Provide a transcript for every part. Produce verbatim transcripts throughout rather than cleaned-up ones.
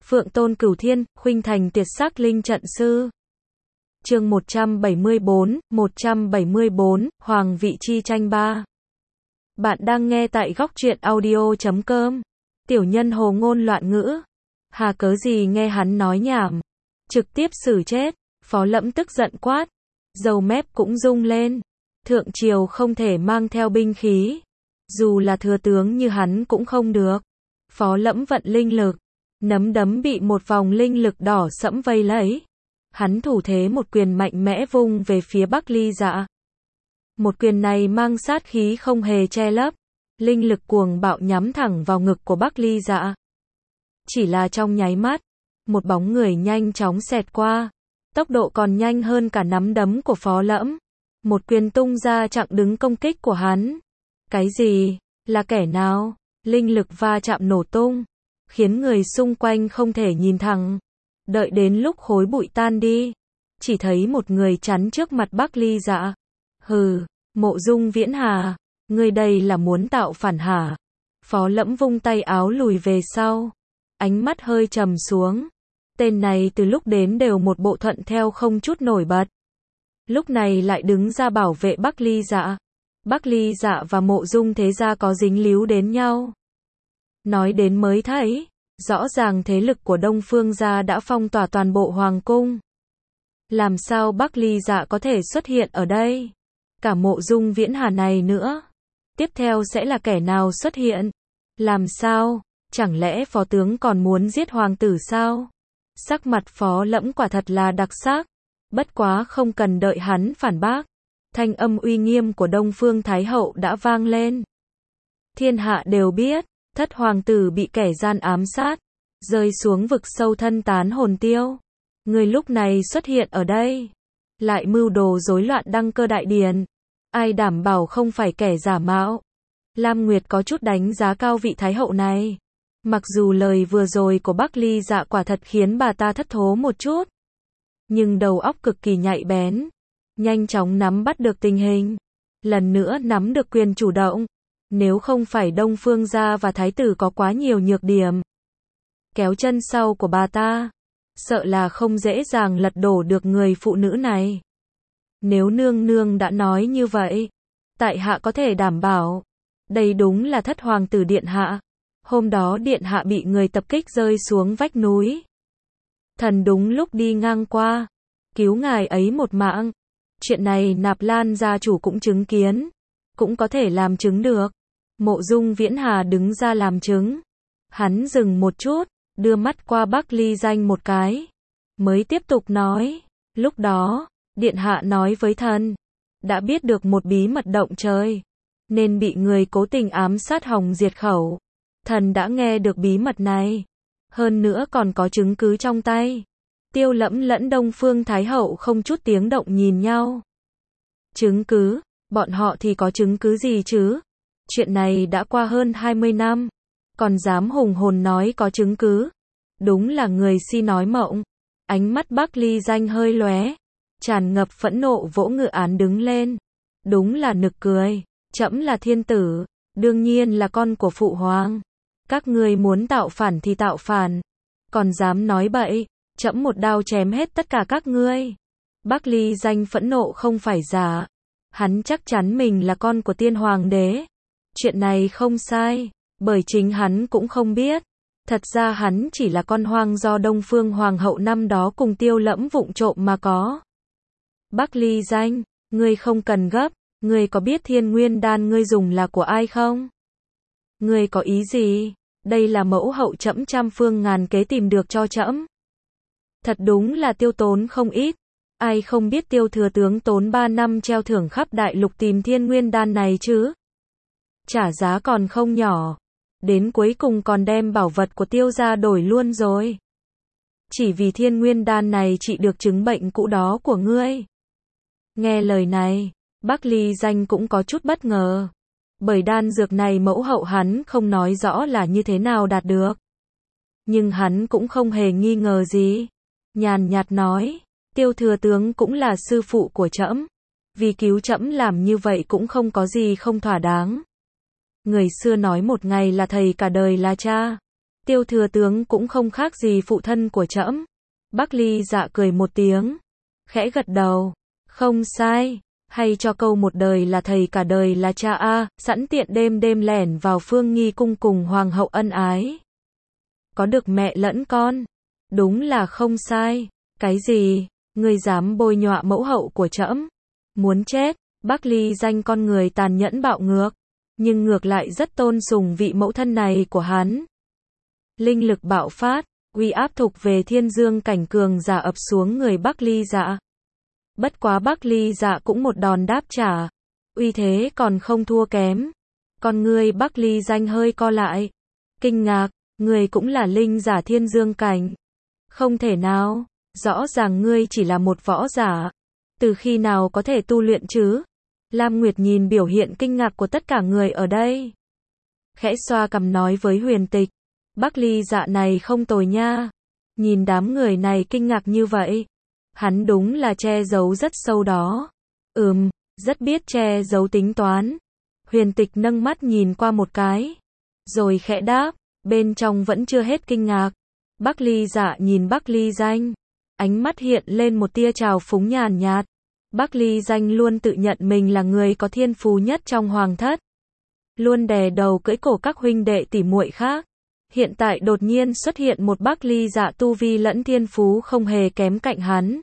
Phượng Tôn Cửu Thiên, khuynh thành tuyệt sắc linh trận sư. Chương một trăm bảy mươi bốn, một trăm bảy mươi bốn, Hoàng vị chi tranh ba. Bạn đang nghe tại góc truyện audio chấm com. Tiểu nhân hồ ngôn loạn ngữ. Hà cớ gì nghe hắn nói nhảm. Trực tiếp xử chết. Phó Lẫm tức giận quát. Dầu mép cũng rung lên. Thượng triều không thể mang theo binh khí. Dù là thừa tướng như hắn cũng không được. Phó Lẫm vận linh lực. Nắm đấm bị một vòng linh lực đỏ sẫm vây lấy. Hắn thủ thế một quyền mạnh mẽ vung về phía Bắc Ly Dạ. Một quyền này mang sát khí không hề che lấp. Linh lực cuồng bạo nhắm thẳng vào ngực của Bắc Ly Dạ. Chỉ là trong nháy mắt, một bóng người nhanh chóng xẹt qua. Tốc độ còn nhanh hơn cả nắm đấm của Phó Lẫm. Một quyền tung ra chặn đứng công kích của hắn. Cái gì? Là kẻ nào? Linh lực va chạm nổ tung, khiến người xung quanh không thể nhìn thẳng. Đợi đến lúc khối bụi tan đi, chỉ thấy một người chắn trước mặt Bắc Ly Dạ. Hừ, Mộ Dung Viễn Hà, ngươi đây là muốn tạo phản hả? Phó Lẫm vung tay áo lùi về sau, ánh mắt hơi trầm xuống. Tên này từ lúc đến đều một bộ thuận theo không chút nổi bật. Lúc này lại đứng ra bảo vệ Bắc Ly Dạ. Bắc Ly Dạ và Mộ Dung thế gia có dính líu đến nhau. Nói đến mới thấy, rõ ràng thế lực của Đông Phương gia đã phong tỏa toàn bộ hoàng cung. Làm sao Bắc Ly Dạ có thể xuất hiện ở đây? Cả Mộ Dung Viễn Hà này nữa. Tiếp theo sẽ là kẻ nào xuất hiện? Làm sao? Chẳng lẽ phó tướng còn muốn giết hoàng tử sao? Sắc mặt Phó Lẫm quả thật là đặc sắc. Bất quá không cần đợi hắn phản bác. Thanh âm uy nghiêm của Đông Phương Thái Hậu đã vang lên. Thiên hạ đều biết, thất hoàng tử bị kẻ gian ám sát, rơi xuống vực sâu thân tán hồn tiêu. Người lúc này xuất hiện ở đây, lại mưu đồ rối loạn đăng cơ đại điển. Ai đảm bảo không phải kẻ giả mạo? Lam Nguyệt có chút đánh giá cao vị Thái Hậu này. Mặc dù lời vừa rồi của Bắc Ly Dạ quả thật khiến bà ta thất thố một chút, nhưng đầu óc cực kỳ nhạy bén, nhanh chóng nắm bắt được tình hình, lần nữa nắm được quyền chủ động. Nếu không phải Đông Phương gia và Thái tử có quá nhiều nhược điểm, kéo chân sau của bà ta, sợ là không dễ dàng lật đổ được người phụ nữ này. Nếu nương nương đã nói như vậy, tại hạ có thể đảm bảo, đây đúng là thất hoàng tử điện hạ. Hôm đó điện hạ bị người tập kích rơi xuống vách núi. Thần đúng lúc đi ngang qua, cứu ngài ấy một mạng. Chuyện này Nạp Lan gia chủ cũng chứng kiến, cũng có thể làm chứng được. Mộ Dung Viễn Hà đứng ra làm chứng. Hắn dừng một chút, đưa mắt qua Bắc Ly Danh một cái, mới tiếp tục nói, lúc đó, điện hạ nói với thần, đã biết được một bí mật động trời, nên bị người cố tình ám sát hòng diệt khẩu. Thần đã nghe được bí mật này, hơn nữa còn có chứng cứ trong tay. Tiêu Lẫm lẫn Đông Phương Thái Hậu không chút tiếng động nhìn nhau. Chứng cứ? Bọn họ thì có chứng cứ gì chứ? Chuyện này đã qua hơn hai mươi năm, còn dám hùng hồn nói có chứng cứ. Đúng là người si nói mộng. Ánh mắt Bắc Ly Danh hơi lóe, tràn ngập phẫn nộ vỗ ngự án đứng lên. Đúng là nực cười, trẫm là thiên tử, đương nhiên là con của phụ hoàng. Các ngươi muốn tạo phản thì tạo phản, còn dám nói bậy, trẫm một đao chém hết tất cả các ngươi. Bắc Ly Danh phẫn nộ không phải giả, hắn chắc chắn mình là con của tiên hoàng đế. Chuyện này không sai, bởi chính hắn cũng không biết. Thật ra hắn chỉ là con hoang do Đông Phương Hoàng hậu năm đó cùng Tiêu Lẫm vụng trộm mà có. Bắc Ly Danh, ngươi không cần gấp, ngươi có biết Thiên Nguyên đan ngươi dùng là của ai không? Ngươi có ý gì? Đây là mẫu hậu trẫm trăm phương ngàn kế tìm được cho trẫm. Thật đúng là tiêu tốn không ít. Ai không biết Tiêu thừa tướng tốn ba năm treo thưởng khắp đại lục tìm Thiên Nguyên đan này chứ? Trả giá còn không nhỏ. Đến cuối cùng còn đem bảo vật của Tiêu gia đổi luôn rồi. Chỉ vì Thiên Nguyên đan này trị được chứng bệnh cũ đó của ngươi. Nghe lời này, Bắc Ly Danh cũng có chút bất ngờ. Bởi đan dược này mẫu hậu hắn không nói rõ là như thế nào đạt được. Nhưng hắn cũng không hề nghi ngờ gì. Nhàn nhạt nói, Tiêu thừa tướng cũng là sư phụ của trẫm. Vì cứu trẫm làm như vậy cũng không có gì không thỏa đáng. Người xưa nói một ngày là thầy cả đời là cha. Tiêu thừa tướng cũng không khác gì phụ thân của trẫm. Bắc Ly Dạ cười một tiếng, khẽ gật đầu, không sai, hay cho câu một đời là thầy cả đời là cha a, sẵn tiện đêm đêm lẻn vào Phương Nghi cung cùng hoàng hậu ân ái. Có được mẹ lẫn con, đúng là không sai. Cái gì? Ngươi dám bôi nhọa mẫu hậu của trẫm? Muốn chết. Bắc Ly Danh con người tàn nhẫn bạo ngược, nhưng ngược lại rất tôn sùng vị mẫu thân này của hắn. Linh lực bạo phát, uy áp thục về thiên dương cảnh cường giả ập xuống người Bắc Ly Dạ. Bất quá Bắc Ly Dạ cũng một đòn đáp trả, uy thế còn không thua kém. Con ngươi Bắc Ly Danh hơi co lại, kinh ngạc, ngươi cũng là linh giả thiên dương cảnh? Không thể nào, rõ ràng ngươi chỉ là một võ giả, từ khi nào có thể tu luyện chứ? Lam Nguyệt nhìn biểu hiện kinh ngạc của tất cả người ở đây, khẽ xoa cằm nói với Huyền Tịch, Bắc Ly Dạ này không tồi nha. Nhìn đám người này kinh ngạc như vậy, hắn đúng là che giấu rất sâu đó. Ừm, rất biết che giấu tính toán. Huyền Tịch nâng mắt nhìn qua một cái, rồi khẽ đáp, bên trong vẫn chưa hết kinh ngạc. Bắc Ly Dạ nhìn Bắc Ly Danh, ánh mắt hiện lên một tia trào phúng nhàn nhạt. Bắc Ly Danh luôn tự nhận mình là người có thiên phú nhất trong hoàng thất, luôn đè đầu cưỡi cổ các huynh đệ tỷ muội khác. Hiện tại đột nhiên xuất hiện một Bắc Ly Dạ tu vi lẫn thiên phú không hề kém cạnh hắn.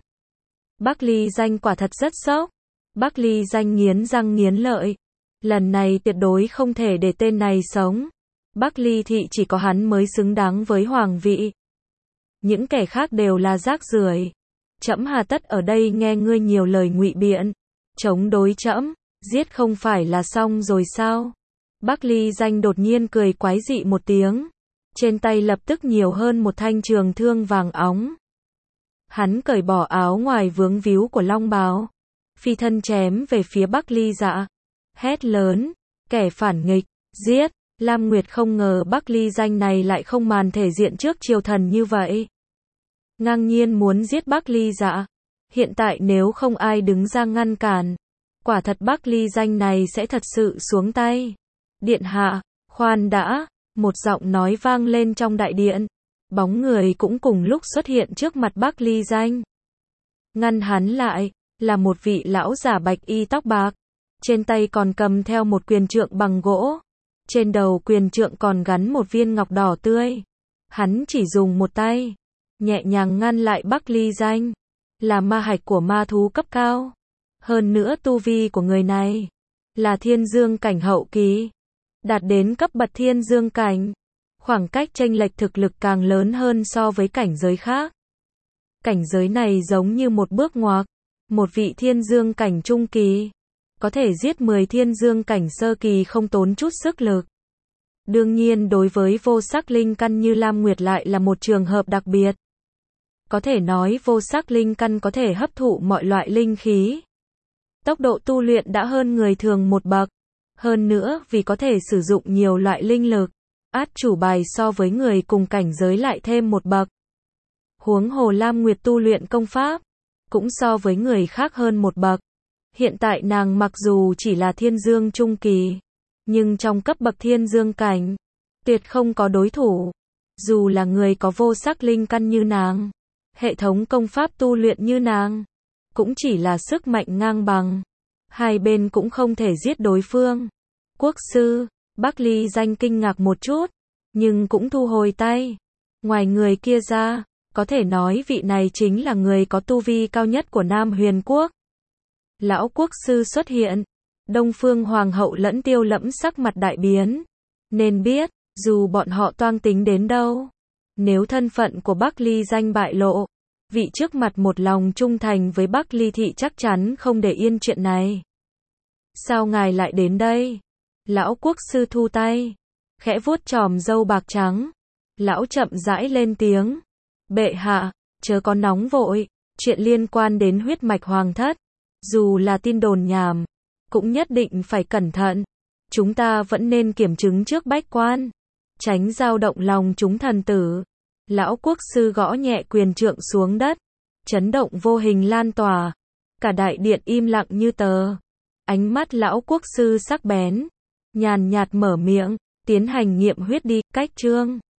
Bắc Ly Danh quả thật rất sốc. Bắc Ly Danh nghiến răng nghiến lợi, lần này tuyệt đối không thể để tên này sống. Bắc Ly thị chỉ có hắn mới xứng đáng với hoàng vị, những kẻ khác đều là rác rưởi. Trẫm hà tất ở đây nghe ngươi nhiều lời ngụy biện, chống đối trẫm, giết không phải là xong rồi sao? Bắc Ly Danh đột nhiên cười quái dị một tiếng, trên tay lập tức nhiều hơn một thanh trường thương vàng óng. Hắn cởi bỏ áo ngoài vướng víu của long bào, phi thân chém về phía Bắc Ly Dạ, hét lớn, kẻ phản nghịch, giết. Lam Nguyệt không ngờ Bắc Ly Danh này lại không màn thể diện trước triều thần như vậy, ngang nhiên muốn giết Bắc Ly Dạ. Hiện tại nếu không ai đứng ra ngăn cản, quả thật Bắc Ly Danh này sẽ thật sự xuống tay. Điện hạ, khoan đã, một giọng nói vang lên trong đại điện, bóng người cũng cùng lúc xuất hiện trước mặt Bắc Ly Danh. Ngăn hắn lại, là một vị lão giả bạch y tóc bạc, trên tay còn cầm theo một quyền trượng bằng gỗ, trên đầu quyền trượng còn gắn một viên ngọc đỏ tươi. Hắn chỉ dùng một tay, nhẹ nhàng ngăn lại Bắc Ly Danh, là ma hạch của ma thú cấp cao. Hơn nữa tu vi của người này là thiên dương cảnh hậu kỳ, đạt đến cấp bậc thiên dương cảnh. Khoảng cách chênh lệch thực lực càng lớn hơn so với cảnh giới khác. Cảnh giới này giống như một bước ngoặt, một vị thiên dương cảnh trung kỳ có thể giết mười thiên dương cảnh sơ kỳ không tốn chút sức lực. Đương nhiên đối với vô sắc linh căn như Lam Nguyệt lại là một trường hợp đặc biệt. Có thể nói vô sắc linh căn có thể hấp thụ mọi loại linh khí. Tốc độ tu luyện đã hơn người thường một bậc. Hơn nữa vì có thể sử dụng nhiều loại linh lực, át chủ bài so với người cùng cảnh giới lại thêm một bậc. Huống hồ Lam Nguyệt tu luyện công pháp, cũng so với người khác hơn một bậc. Hiện tại nàng mặc dù chỉ là thiên dương trung kỳ, nhưng trong cấp bậc thiên dương cảnh, tuyệt không có đối thủ. Dù là người có vô sắc linh căn như nàng, hệ thống công pháp tu luyện như nàng, cũng chỉ là sức mạnh ngang bằng. Hai bên cũng không thể giết đối phương. Quốc sư, Bắc Ly Danh kinh ngạc một chút, nhưng cũng thu hồi tay. Ngoài người kia ra, có thể nói vị này chính là người có tu vi cao nhất của Nam Huyền Quốc. Lão quốc sư xuất hiện, Đông Phương Hoàng hậu lẫn Tiêu Lẫm sắc mặt đại biến. Nên biết, dù bọn họ toang tính đến đâu, nếu thân phận của Bắc Ly Danh bại lộ, vị trước mặt một lòng trung thành với Bắc Ly thị chắc chắn không để yên chuyện này. Sao ngài lại đến đây? Lão quốc sư thu tay, khẽ vuốt chòm râu bạc trắng. Lão chậm rãi lên tiếng. Bệ hạ, chớ có nóng vội, chuyện liên quan đến huyết mạch hoàng thất, dù là tin đồn nhảm, cũng nhất định phải cẩn thận. Chúng ta vẫn nên kiểm chứng trước bách quan, tránh dao động lòng chúng thần tử. Lão quốc sư gõ nhẹ quyền trượng xuống đất, chấn động vô hình lan tỏa. Cả đại điện im lặng như tờ. Ánh mắt lão quốc sư sắc bén, nhàn nhạt mở miệng, tiến hành nghiệm huyết đi, cách chương.